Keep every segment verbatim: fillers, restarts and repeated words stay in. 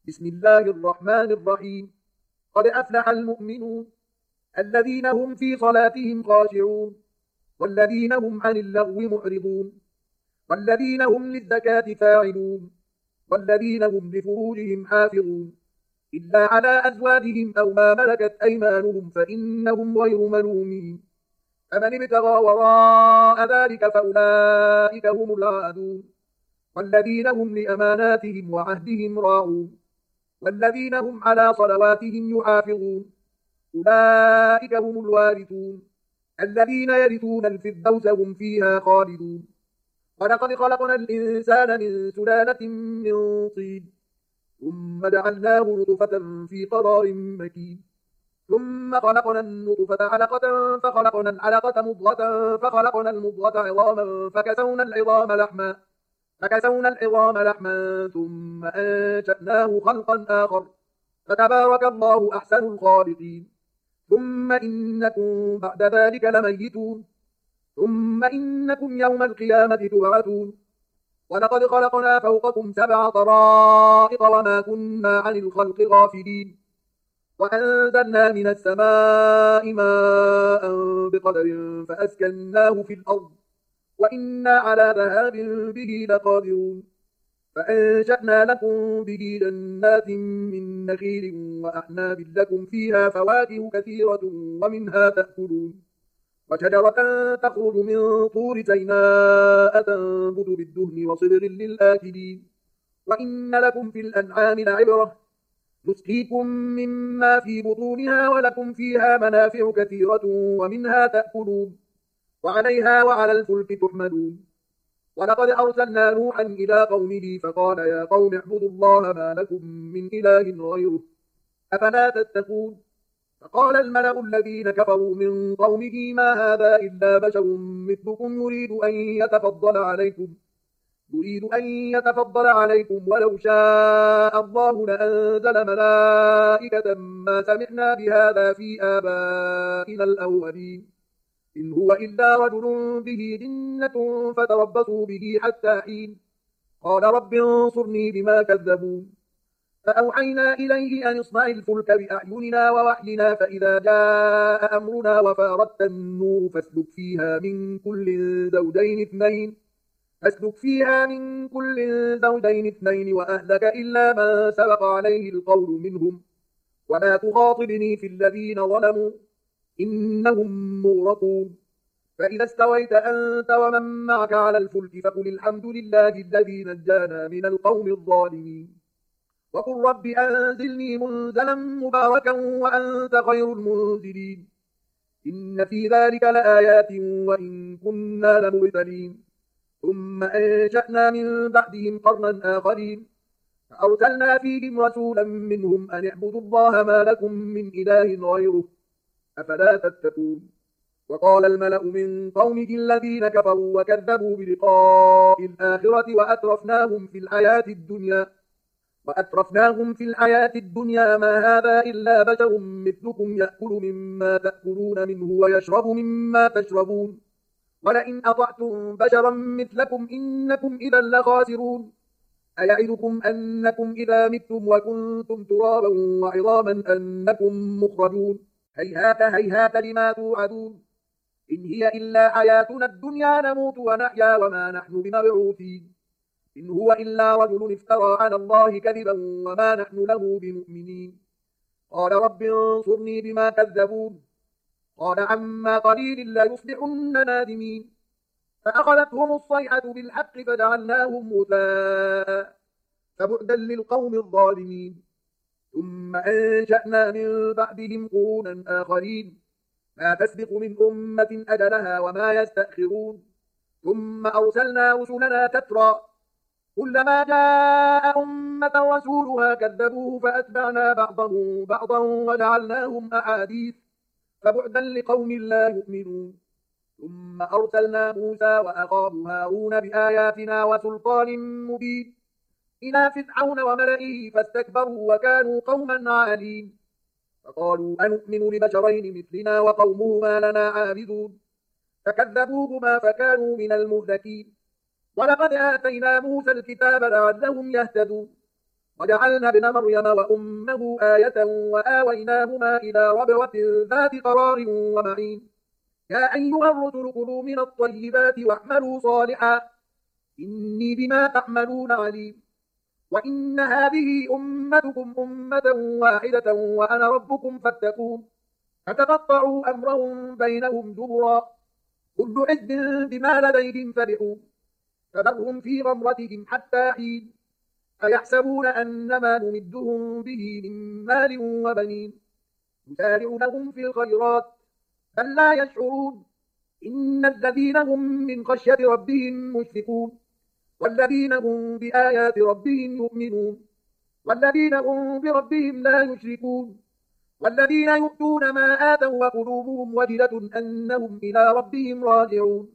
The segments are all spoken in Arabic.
بسم الله الرحمن الرحيم. قد أفلح المؤمنون الذين هم في صلاتهم خاشعون والذين هم عن اللغو معرضون والذين هم للزكاة فاعلون والذين هم لفروجهم حافظون إلا على أزواجهم أو ما ملكت أيمانهم فإنهم غير ملومين. فمن ابتغى وراء ذلك فأولئك هم العادون والذين هم لأماناتهم وعهدهم راعون والذين هم على صلواتهم يحافظون أولئك هم الوارثون الذين يرثون الفردوس هم فيها خالدون. ولقد خلقنا الإنسان من سلالة من طين ثم جعلناه نطفة في قرار مكين ثم خلقنا النطفة علقة فخلقنا العلقة مضغة فخلقنا المضغة عظاما فكسونا العظام لحما فكسونا العظام لحما ثم أنشأناه خلقا آخر فتبارك الله أحسن الخالقين. ثم إنكم بعد ذلك لميتون ثم إنكم يوم القيامة تبعثون. ولقد خلقنا فوقكم سبع طرائق وما كنا عن الخلق غافلين وأنزلنا من السماء ماء بقدر فأسكناه في الأرض وإنا على ذهاب به لقادرون. فأنشأنا لكم به جنات من نخيل وأعناب لكم فيها فواكه كثيرة ومنها تأكلون وشجرة تخرج من طور سيناء تنبت بالدهن وصبغ للآكلين. وإن لكم في الأنعام لعبرة نسقيكم مما في بطونها ولكم فيها منافع كثيرة ومنها تأكلون وعليها وعلى الفلك تحملون. ولقد أرسلنا نوحا إلى قومه فقال يا قوم اعبدوا الله ما لكم من إله غيره أفلا تتقون. فقال الملأ الذين كفروا من قومه ما هذا إلا بشر مثلكم يريد أن يتفضل عليكم يريد أن يتفضل عليكم ولو شاء الله لأنزل ملائكة ما سمعنا بهذا في آبائنا الأولين إن هو إلا رجل به جنة فتربصوا به حتى حين قال رب انصرني بما كذبون. فأوحينا إليه أن اصنع الفلك بأعيننا ووحينا فإذا جاء أمرنا وفاردت النور فاسلك فيها من كل زوجين اثنين فاسلك فيها من كل زوجين اثنين وأهلك إلا من سبق عليه القول منهم ولا تخاطبني في الذين ظلموا إنهم مغرقون. فإذا استويت أنت ومن معك على الفلك فقل الحمد لله الذي نجانا من القوم الظالمين وقل رب أنزلني منزلا مباركا وأنت خير المنزلين إن في ذلك لآيات وإن كنا لمبتلين. ثم أنشأنا من بعدهم قرنا آخرين فأرسلنا فيهم رسولا منهم أن اعبدوا الله ما لكم من إله غيره أفلا تتقون. وقال الملأ من قومه الذين كفروا وكذبوا بلقاء الآخرة وأترفناهم في الحياة الدنيا وأترفناهم في الحياة الدنيا ما هذا إلا بشر مثلكم يأكل مما تأكلون منه ويشرب مما تشربون ولئن أطعتم بشرا مثلكم إنكم إذا لخاسرون. أيعدكم أنكم إذا متم وكنتم ترابا وعظاما أنكم مخرجون هيهات هيهات لما توعدون إن هي إلا حياتنا الدنيا نموت ونحيا وما نحن بمبعوثين إن هو إلا رجل افترى على الله كذبا وما نحن له بمؤمنين. قال رب انصرني بما كذبون قال عما قليل لا يصبحن نادمين. فأخذتهم الصيحة بالحق فجعلناهم غثاء فبعدا للقوم الظالمين. ثم أنشأنا من بعدهم قرونا آخرين ما تسبق من أمة أجلها وما يستأخرون. ثم أرسلنا رسلنا تترى كلما جاء أمة رسولها كذبوه فأتبعنا بعضهم بعضا وجعلناهم أحاديث فبعدا لقوم لا يؤمنون. ثم أرسلنا موسى وأخاه هارون بآياتنا وسلطان مبين إلى فرعون وملئه فاستكبروا وكانوا قوما عالين فقالوا أنؤمن لبشرين مثلنا وقومهما لنا عابدون فكذبوهما فكانوا من المهلكين. ولقد آتينا موسى الكتاب لعلهم يهتدون وجعلنا ابن مريم وأمه آية وآويناهما إلى ربوة ذات قرار ومعين يا أيها الرسل كلوا من الطيبات واعملوا صالحا إني بما تعملون عليم وإن هذه أمتكم أمة واحدة وأنا ربكم فاتقون فتقطعوا أمرهم بينهم زبرا كل حزب بما لديهم فرحون فذرهم في غمرتهم حتى حين أيحسبون أنما نمدهم به من مال وبنين نسارع لهم في الخيرات بل لا يشعرون إن الذين هم من خشية ربهم مشفقون والذين هم بآيات ربهم يؤمنون والذين هم بربهم لا يشركون والذين يؤتون ما آتوا وقلوبهم وجلة أنهم إلى ربهم راجعون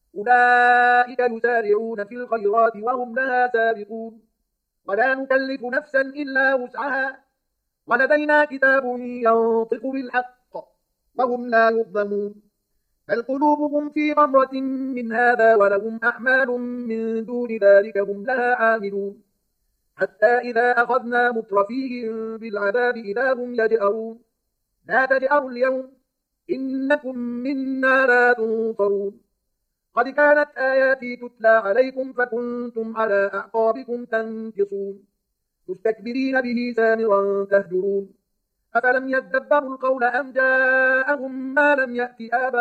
أولئك يسارعون في الخيرات وهم لها سابقون ولا نكلف نفسا إلا وسعها ولدينا كتاب ينطق بالحق وهم لا يظلمون بل قلوبهم في غمرة من هذا ولهم أعمال من دون ذلك هم لها عاملون حتى إذا أخذنا مترفيهم بالعذاب إذا هم يجأرون لا تجأروا اليوم إنكم منا لا تنصرون قد كانت آياتي تتلى عليكم فكنتم على أعقابكم تنكصون مستكبرين به سامرا تهجرون أفلم يدبروا القول أم جاءهم ما لم يأت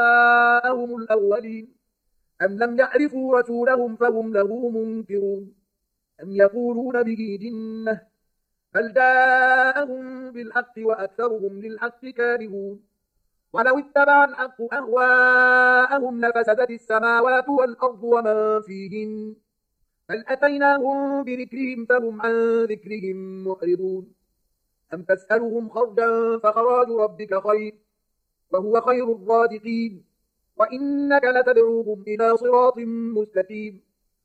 آباءهم الأولين أم لم يعرفوا رسولهم فهم له منكرون أم يقولون به جنة بل جاءهم بالحق وأكثرهم للحق كارهون ولو اتبع الحق أهواءهم لفسدت السماوات والأرض ومن فيهن بل أتيناهم بذكرهم فهم عن ذكرهم معرضون أم تسألهم خرجا فخراج ربك خير وهو خير الرازقين وإنك لتدعوهم إلى صراط مستقيم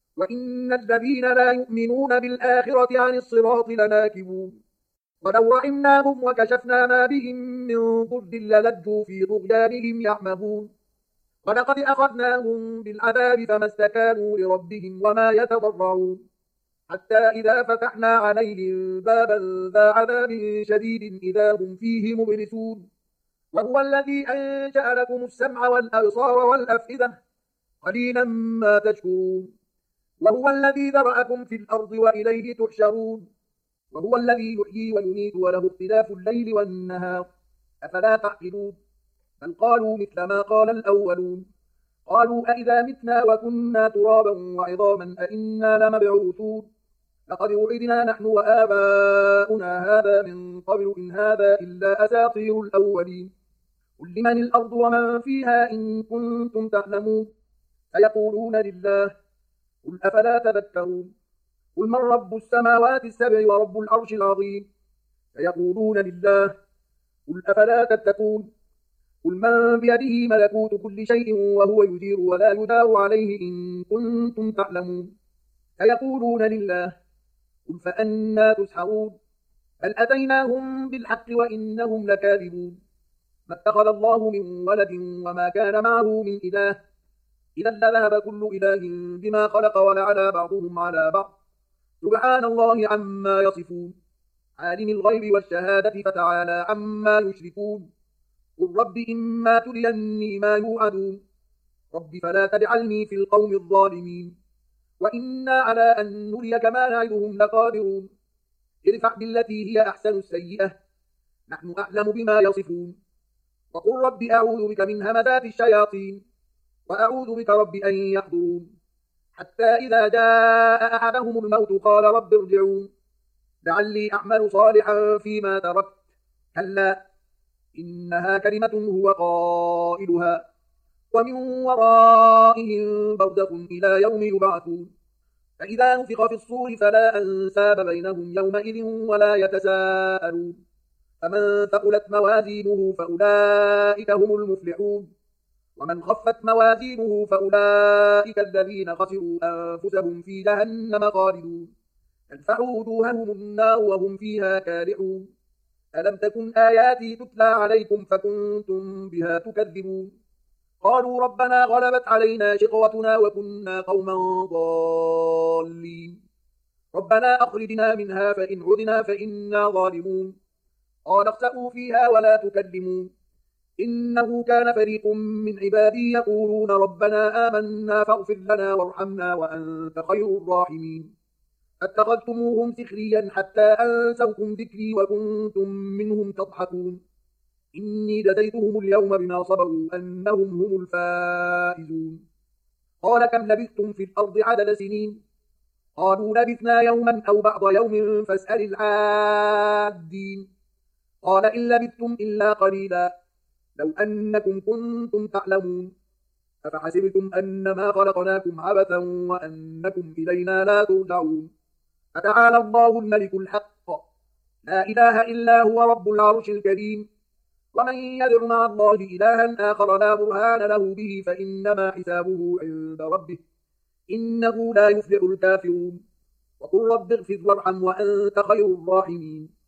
وإن الذين لا يؤمنون بالآخرة عن الصراط لناكبون ولو رحمناهم وكشفنا ما بهم من ضر للجوا في طغيانهم يعمهون ولقد أخذناهم بالعذاب فما استكانوا لربهم وما يتضرعون حتى إذا فتحنا عليهم بابا ذا عذاب شديد إذا هم فيه مبلسون وهو الذي أنشأ لكم السمع والأبصار والأفئدة قليلا ما تشكرون وهو الذي ذرأكم في الأرض وإليه تحشرون وهو الذي يحيي ويميت وله اختلاف الليل والنهار أفلا تعقلون بل قالوا مثل ما قال الأولون قالوا أئذا متنا وكنا ترابا وعظاما أئنا لمبعوثون لقد وعدنا نحن وآباؤنا هذا من قبل إن هذا إلا أساطير الأولين قل لمن الأرض ومن فيها إن كنتم تعلمون سيقولون لله قل أفلا تذكرون قل من رب السماوات السبع ورب العرش العظيم سيقولون لله قل أفلا تتقون قل من بيده ملكوت كل شيء وهو يجير ولا يدار عليه إن كنتم تعلمون سيقولون لله قل فأنا تسحرون بل أتيناهم بالحق وإنهم لكاذبون ما اتخذ الله من ولد وما كان معه من إله إذا لذهب كل إله بما خلق ولعلى بعضهم على بعض سبحان الله عما يصفون عالم الغيب والشهادة فتعالى عما يشركون قل رب إما تريني ما يوعدون رب فلا تجعلني في القوم الظالمين وإنا على أن نريك ما نعدهم لقادرون ادفع بالتي هي أحسن السيئة نحن أعلم بما يصفون وقل رب أعوذ بك من همزات الشياطين وأعوذ بك رب أن يحضرون حتى إذا جاء أحدهم الموت قال رب ارجعون لعلي أعمل صالحا فيما تركت كلا إنها كلمة هو قائلها ومن ورائهم برزخ إلى يوم يبعثون فإذا نفخ في الصور فلا أنساب بينهم يومئذ ولا يتساءلون فمن ثقلت موازينه فأولئك هم المفلحون ومن خفت موازينه فأولئك الذين خسروا أنفسهم في جهنم خالدون تدفع وجوههم النار وهم فيها كالحون ألم تكن آياتي تتلى عليكم فكنتم بها تكذبون قالوا ربنا غلبت علينا شقوتنا وكنا قوما ضالين ربنا أخرجنا منها فإن عدنا فإنا ظالمون قال اخسئوا فيها ولا تكلمون إنه كان فريق من عبادي يقولون ربنا آمنا فاغفر لنا وارحمنا وأنت خير الراحمين اتخذتموهم سخريا حتى أنسوكم ذكري وكنتم منهم تضحكون إني جزيتهم اليوم بما صبروا أنهم هم الفائزون قال كم لبثتم في الأرض عدد سنين قالوا لبثنا يوما أو بعض يوم فاسأل العادين قال إن لبثتم إلا قليلا لو أنكم كنتم تعلمون أفحسبتم أنما خلقناكم عبثا وأنكم إلينا لا ترجعون فتعالى الله الملك الحق لا إله إلا هو رب العرش الكريم ومن يدع مع الله إلها آخر لا برهان له به فإنما حسابه عند ربه إنه لا يفلح الكافرون وقل رب اغفر وارحم وأنت خير الراحمين